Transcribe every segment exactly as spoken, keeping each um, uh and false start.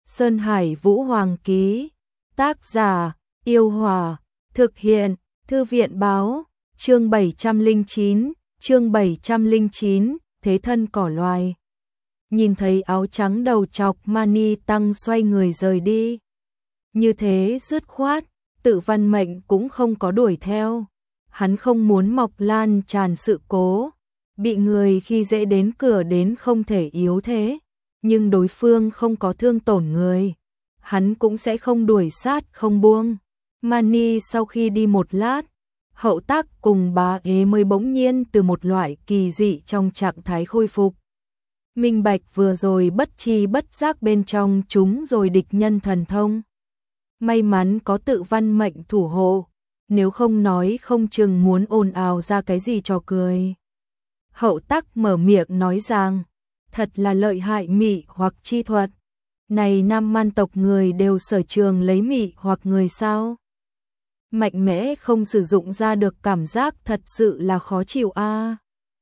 Sơn Hải Vũ Hoàng ký. Tác giả, Yêu Hòa. Thực hiện, Thư viện Báo. Chương bảy trăm lẻ chín, chương bảy trăm lẻ chín, thế thân cỏ loài. Nhìn thấy áo trắng đầu trọc Mani Tăng xoay người rời đi. Như thế dứt khoát, Tự Văn Mệnh cũng không có đuổi theo. Hắn không muốn Mộc Lan tràn sự cố, bị người khi dễ đến cửa đến không thể yếu thế, nhưng đối phương không có thương tổn người, hắn cũng sẽ không đuổi sát không buông. Mani sau khi đi một lát, Hậu Tác cùng Bá Ế mới bỗng nhiên từ một loại kỳ dị trong trạng thái khôi phục. Minh bạch vừa rồi bất chi bất giác bên trong chúng rồi địch nhân thần thông. May mắn có Tự Văn Mệnh thủ hộ, nếu không nói không chừng muốn ồn ào ra cái gì trò cười. Hậu Tác mở miệng nói rằng, thật là lợi hại mị hoặc chi thuật. Này Nam Man tộc người đều sở trường lấy mị hoặc người sao? Mạnh mẽ không sử dụng ra được cảm giác thật sự là khó chịu a. À.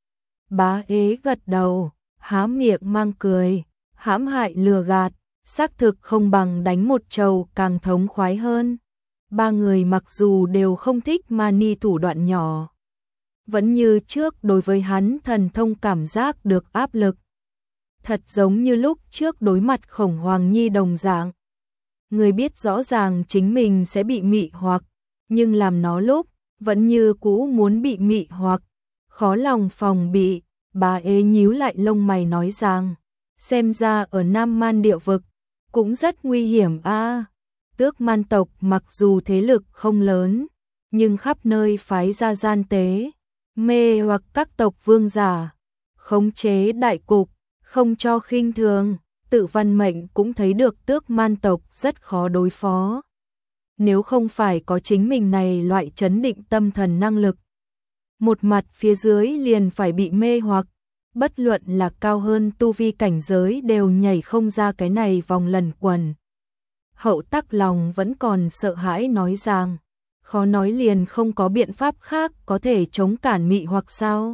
Bá Ế gật đầu, há miệng mang cười, hãm hại lừa gạt, xác thực không bằng đánh một trầu càng thống khoái hơn. Ba người mặc dù đều không thích Mani thủ đoạn nhỏ, vẫn như trước đối với hắn thần thông cảm giác được áp lực. Thật giống như lúc trước đối mặt Khổng Hoàng Nhi đồng dạng. Người biết rõ ràng chính mình sẽ bị mị hoặc, nhưng làm nó lúc, vẫn như cũ muốn bị mị hoặc, khó lòng phòng bị. Bá Ế nhíu lại lông mày nói rằng, xem ra ở Nam Man địa vực, cũng rất nguy hiểm a. À. Tước Man tộc mặc dù thế lực không lớn, nhưng khắp nơi phái ra gian tế, mê hoặc các tộc vương giả, khống chế đại cục, không cho khinh thường. Tự Văn Mệnh cũng thấy được Tước Man tộc rất khó đối phó. Nếu không phải có chính mình này loại chấn định tâm thần năng lực, một mặt phía dưới liền phải bị mê hoặc, bất luận là cao hơn tu vi cảnh giới đều nhảy không ra cái này vòng lần quần. Hậu Tác lòng vẫn còn sợ hãi nói rằng, khó nói liền không có biện pháp khác có thể chống cản mị hoặc sao?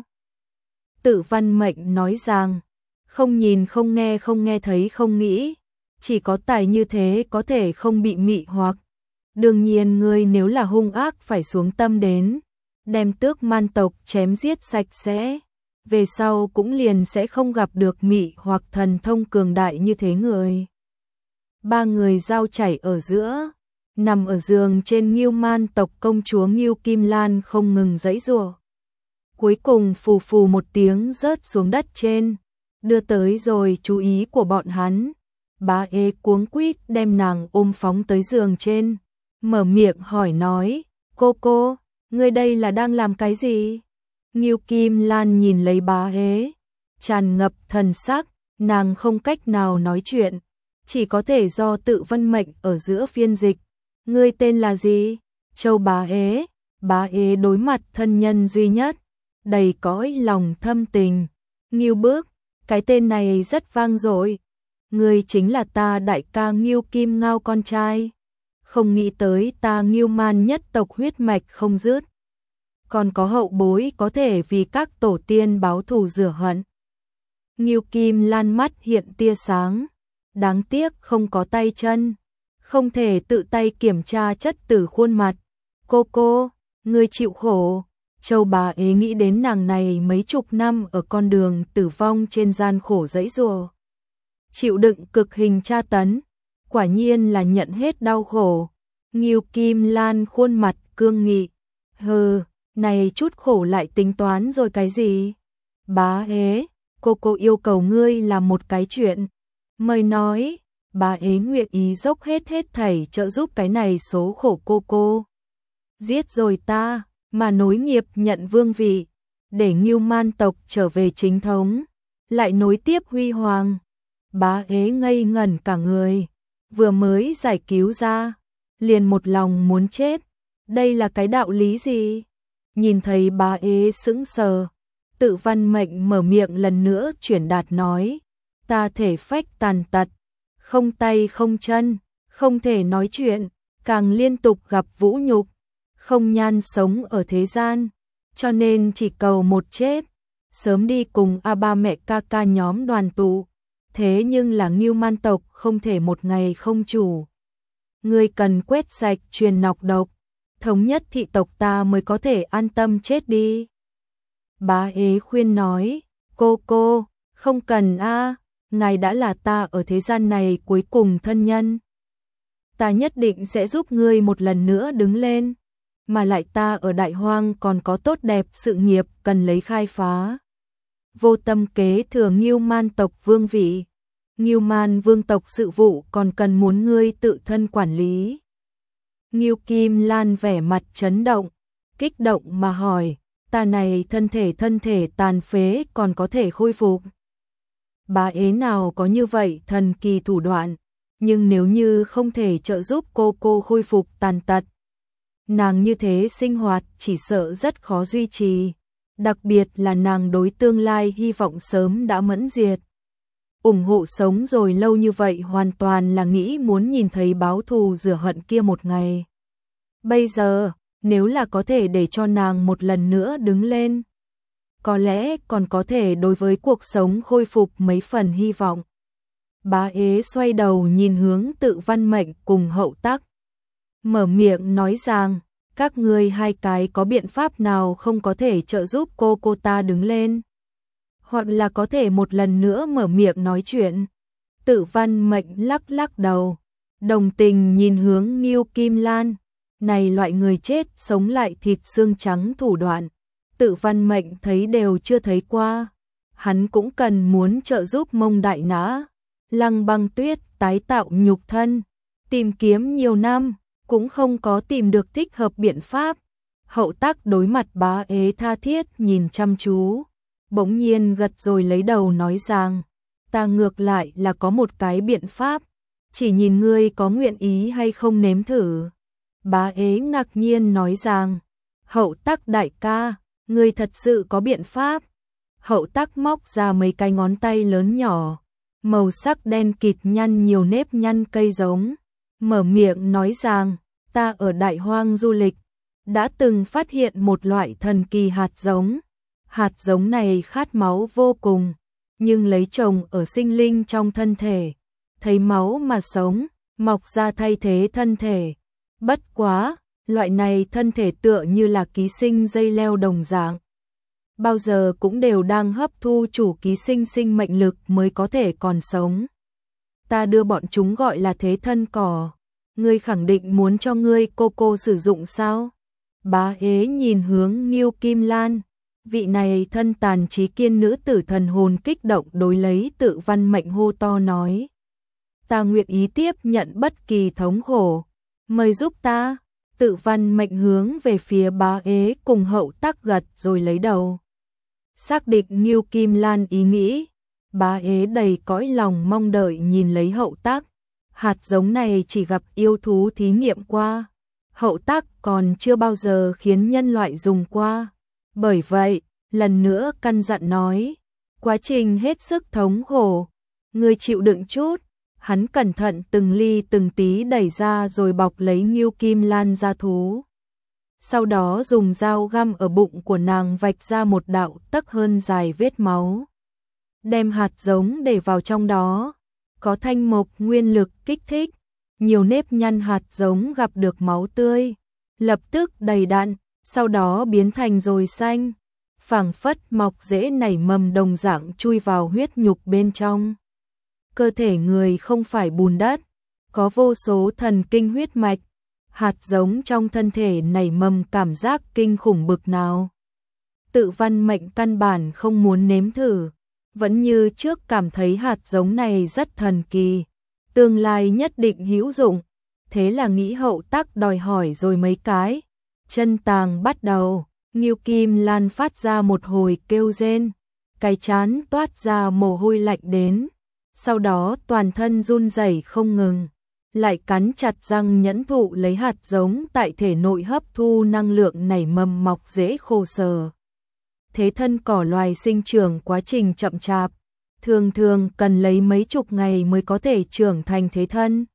Tự Văn Mệnh nói rằng, không nhìn không nghe không nghe thấy không nghĩ, chỉ có tài như thế có thể không bị mị hoặc. Đương nhiên ngươi nếu là hung ác phải xuống tâm đến, đem Tước Man tộc chém giết sạch sẽ, về sau cũng liền sẽ không gặp được mị hoặc thần thông cường đại như thế người. Ba người giao chảy ở giữa, nằm ở giường trên Ngưu Man tộc công chúa Ngưu Kim Lan không ngừng giãy giụa. Cuối cùng phù phù một tiếng rớt xuống đất trên, đưa tới rồi chú ý của bọn hắn. Bá Ế cuống quýt đem nàng ôm phóng tới giường trên, mở miệng hỏi nói, cô cô, ngươi đây là đang làm cái gì? Ngưu Kim Lan nhìn lấy Bá Ế, tràn ngập thần sắc, nàng không cách nào nói chuyện, chỉ có thể do Tự Văn Mệnh ở giữa phiên dịch. Ngươi tên là gì? Châu Bá Ế. Bá Ế đối mặt thân nhân duy nhất, đầy cõi lòng thâm tình. Ngưu Bước, cái tên này rất vang dội. Ngươi chính là ta đại ca Ngưu Kim Ngao con trai. Không nghĩ tới ta Ngưu Man nhất tộc huyết mạch không dứt, còn có hậu bối có thể vì các tổ tiên báo thù rửa hận. Ngưu Kim Lan mắt hiện tia sáng, đáng tiếc không có tay chân, không thể tự tay kiểm tra chất tử khuôn mặt. Cô cô, ngươi chịu khổ. Châu Bá Ế nghĩ đến nàng này mấy chục năm ở con đường tử vong trên gian khổ giãy giụa, chịu đựng cực hình tra tấn, quả nhiên là nhận hết đau khổ. Ngưu Kim Lan khuôn mặt cương nghị, hừ, này chút khổ lại tính toán rồi cái gì? Bá Ế, cô cô yêu cầu ngươi làm một cái chuyện. Mời nói. Bá Ế nguyện ý dốc hết hết thảy trợ giúp cái này số khổ cô cô. Giết rồi ta, mà nối nghiệp nhận vương vị, để Ngưu Man tộc trở về chính thống, lại nối tiếp huy hoàng. Bá Ế ngây ngẩn cả người, vừa mới giải cứu ra, liền một lòng muốn chết. Đây là cái đạo lý gì? Nhìn thấy Bá Ế sững sờ, Tự Văn Mệnh mở miệng lần nữa chuyển đạt nói, ta thể phách tàn tật, không tay không chân, không thể nói chuyện, càng liên tục gặp vũ nhục, không nhan sống ở thế gian, cho nên chỉ cầu một chết, sớm đi cùng a ba mẹ ca ca nhóm đoàn tụ, Thế nhưng là Ngưu Man tộc không thể một ngày không chủ. Ngươi cần quét sạch truyền nọc độc, thống nhất thị tộc ta mới có thể an tâm chết đi. Bá ế khuyên nói, cô cô, không cần a, ngài đã là ta ở thế gian này cuối cùng thân nhân. Ta nhất định sẽ giúp ngươi một lần nữa đứng lên, mà lại ta ở Đại Hoang còn có tốt đẹp sự nghiệp cần lấy khai phá. Vô Tâm kế thừa Ngưu Man tộc vương vị, Ngưu Man vương tộc sự vụ còn cần muốn ngươi tự thân quản lý. Ngưu Kim Lan vẻ mặt chấn động, kích động mà hỏi, ta này thân thể thân thể tàn phế còn có thể khôi phục. Bá ế nào có như vậy thần kỳ thủ đoạn, nhưng nếu như không thể trợ giúp cô cô khôi phục tàn tật, nàng như thế sinh hoạt chỉ sợ rất khó duy trì, đặc biệt là nàng đối tương lai hy vọng sớm đã mẫn diệt. Ủng hộ sống rồi lâu như vậy hoàn toàn là nghĩ muốn nhìn thấy báo thù rửa hận kia một ngày. Bây giờ, nếu là có thể để cho nàng một lần nữa đứng lên, có lẽ còn có thể đối với cuộc sống khôi phục mấy phần hy vọng. Bá ế xoay đầu nhìn hướng Tự Văn Mệnh cùng Hậu Tắc, mở miệng nói rằng, các ngươi hai cái có biện pháp nào không có thể trợ giúp cô cô ta đứng lên, hoặc là có thể một lần nữa mở miệng nói chuyện. Tự Văn Mệnh lắc lắc đầu, đồng tình nhìn hướng Ngưu Kim Lan, này loại người chết sống lại thịt xương trắng thủ đoạn, Tự Văn Mệnh thấy đều chưa thấy qua. Hắn cũng cần muốn trợ giúp Mông Đại Nã, Lăng Băng Tuyết tái tạo nhục thân, tìm kiếm nhiều năm, cũng không có tìm được thích hợp biện pháp. Hậu Tắc đối mặt bá ế tha thiết nhìn chăm chú, bỗng nhiên gật rồi lấy đầu nói rằng, ta ngược lại là có một cái biện pháp, chỉ nhìn ngươi có nguyện ý hay không nếm thử. Bá ế ngạc nhiên nói rằng, Hậu Tắc đại ca, ngươi thật sự có biện pháp. Hậu Tắc móc ra mấy cái ngón tay lớn nhỏ, màu sắc đen kịt nhăn nhiều nếp nhăn cây giống, mở miệng nói rằng, ta ở Đại Hoang du lịch, đã từng phát hiện một loại thần kỳ hạt giống. Hạt giống này khát máu vô cùng, nhưng lấy trồng ở sinh linh trong thân thể, thấy máu mà sống, mọc ra thay thế thân thể. Bất quá, loại này thân thể tựa như là ký sinh dây leo đồng dạng, bao giờ cũng đều đang hấp thu chủ ký sinh sinh mệnh lực mới có thể còn sống. Ta đưa bọn chúng gọi là thế thân cỏ, ngươi khẳng định muốn cho ngươi cô cô sử dụng sao? Bá ế nhìn hướng Ngưu Kim Lan, vị này thân tàn trí kiên nữ tử thần hồn kích động đối lấy Tự Văn Mệnh hô to nói, ta nguyện ý tiếp nhận bất kỳ thống khổ, mời giúp ta. Tự Văn Mệnh hướng về phía bá ế cùng Hậu Tắc gật rồi lấy đầu, xác định Ngưu Kim Lan ý nghĩ. Bá ế đầy cõi lòng mong đợi nhìn lấy Hậu Tắc, hạt giống này chỉ gặp yêu thú thí nghiệm qua, Hậu Tắc còn chưa bao giờ khiến nhân loại dùng qua. Bởi vậy, lần nữa căn dặn nói, quá trình hết sức thống khổ, ngươi chịu đựng chút. Hắn cẩn thận từng ly từng tí đẩy ra rồi bọc lấy Ngưu Kim Lan ra thú. Sau đó dùng dao găm ở bụng của nàng vạch ra một đạo tấc hơn dài vết máu. Đem hạt giống để vào trong đó, có thanh mộc nguyên lực kích thích, nhiều nếp nhăn hạt giống gặp được máu tươi, lập tức đầy đặn, sau đó biến thành dồi xanh, phảng phất mọc rễ nảy mầm đồng dạng chui vào huyết nhục bên trong. Cơ thể người không phải bùn đất, có vô số thần kinh huyết mạch, hạt giống trong thân thể nảy mầm cảm giác kinh khủng bực nào. Tự Văn Mệnh căn bản không muốn nếm thử, vẫn như trước cảm thấy hạt giống này rất thần kỳ, tương lai nhất định hữu dụng, thế là nghĩ Hậu Tắc đòi hỏi rồi mấy cái. Chân tàng bắt đầu, Ngưu Kim Lan phát ra một hồi kêu rên, cái chán toát ra mồ hôi lạnh đến, sau đó toàn thân run rẩy không ngừng, lại cắn chặt răng nhẫn thụ lấy hạt giống tại thể nội hấp thu năng lượng nảy mầm mọc rễ khô sở. Thế thân cỏ loài sinh trưởng quá trình chậm chạp, thường thường cần lấy mấy chục ngày mới có thể trưởng thành thế thân.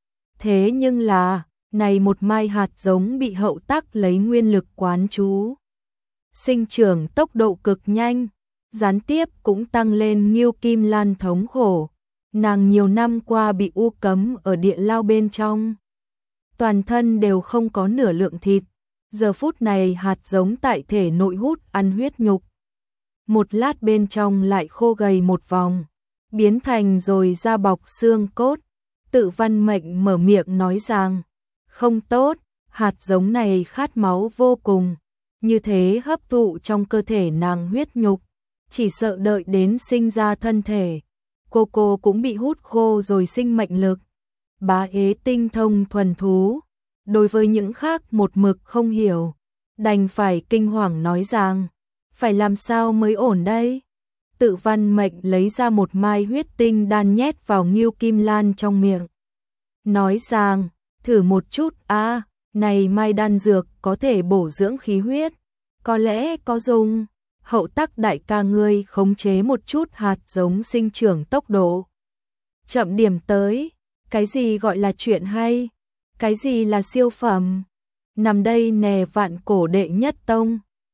Thế nhưng là, này một mai hạt giống bị Hậu Tắc lấy nguyên lực quán chú, sinh trưởng tốc độ cực nhanh, gián tiếp cũng tăng lên Ngưu Kim Lan thống khổ. Nàng nhiều năm qua bị u cấm ở địa lao bên trong. Toàn thân đều không có nửa lượng thịt. Giờ phút này hạt giống tại thể nội hút ăn huyết nhục. Một lát bên trong lại khô gầy một vòng. Biến thành rồi da bọc xương cốt. Tự Văn Mệnh mở miệng nói rằng, không tốt, hạt giống này khát máu vô cùng. Như thế hấp thụ trong cơ thể nàng huyết nhục. Chỉ sợ đợi đến sinh ra thân thể. Cô cô cũng bị hút khô rồi sinh mệnh lực. Bá ế tinh thông thuần thú. Đối với những khác một mực không hiểu. Đành phải kinh hoàng nói rằng, phải làm sao mới ổn đây? Tự Văn Mệnh lấy ra một mai huyết tinh đan nhét vào Ngưu Kim Lan trong miệng. Nói rằng, thử một chút a, này mai đan dược có thể bổ dưỡng khí huyết. Có lẽ có dùng. Hậu Tắc đại ca ngươi khống chế một chút hạt giống sinh trưởng tốc độ. Chậm điểm tới, cái gì gọi là chuyện hay? Cái gì là siêu phẩm? Nằm đây nè vạn cổ đệ nhất tông.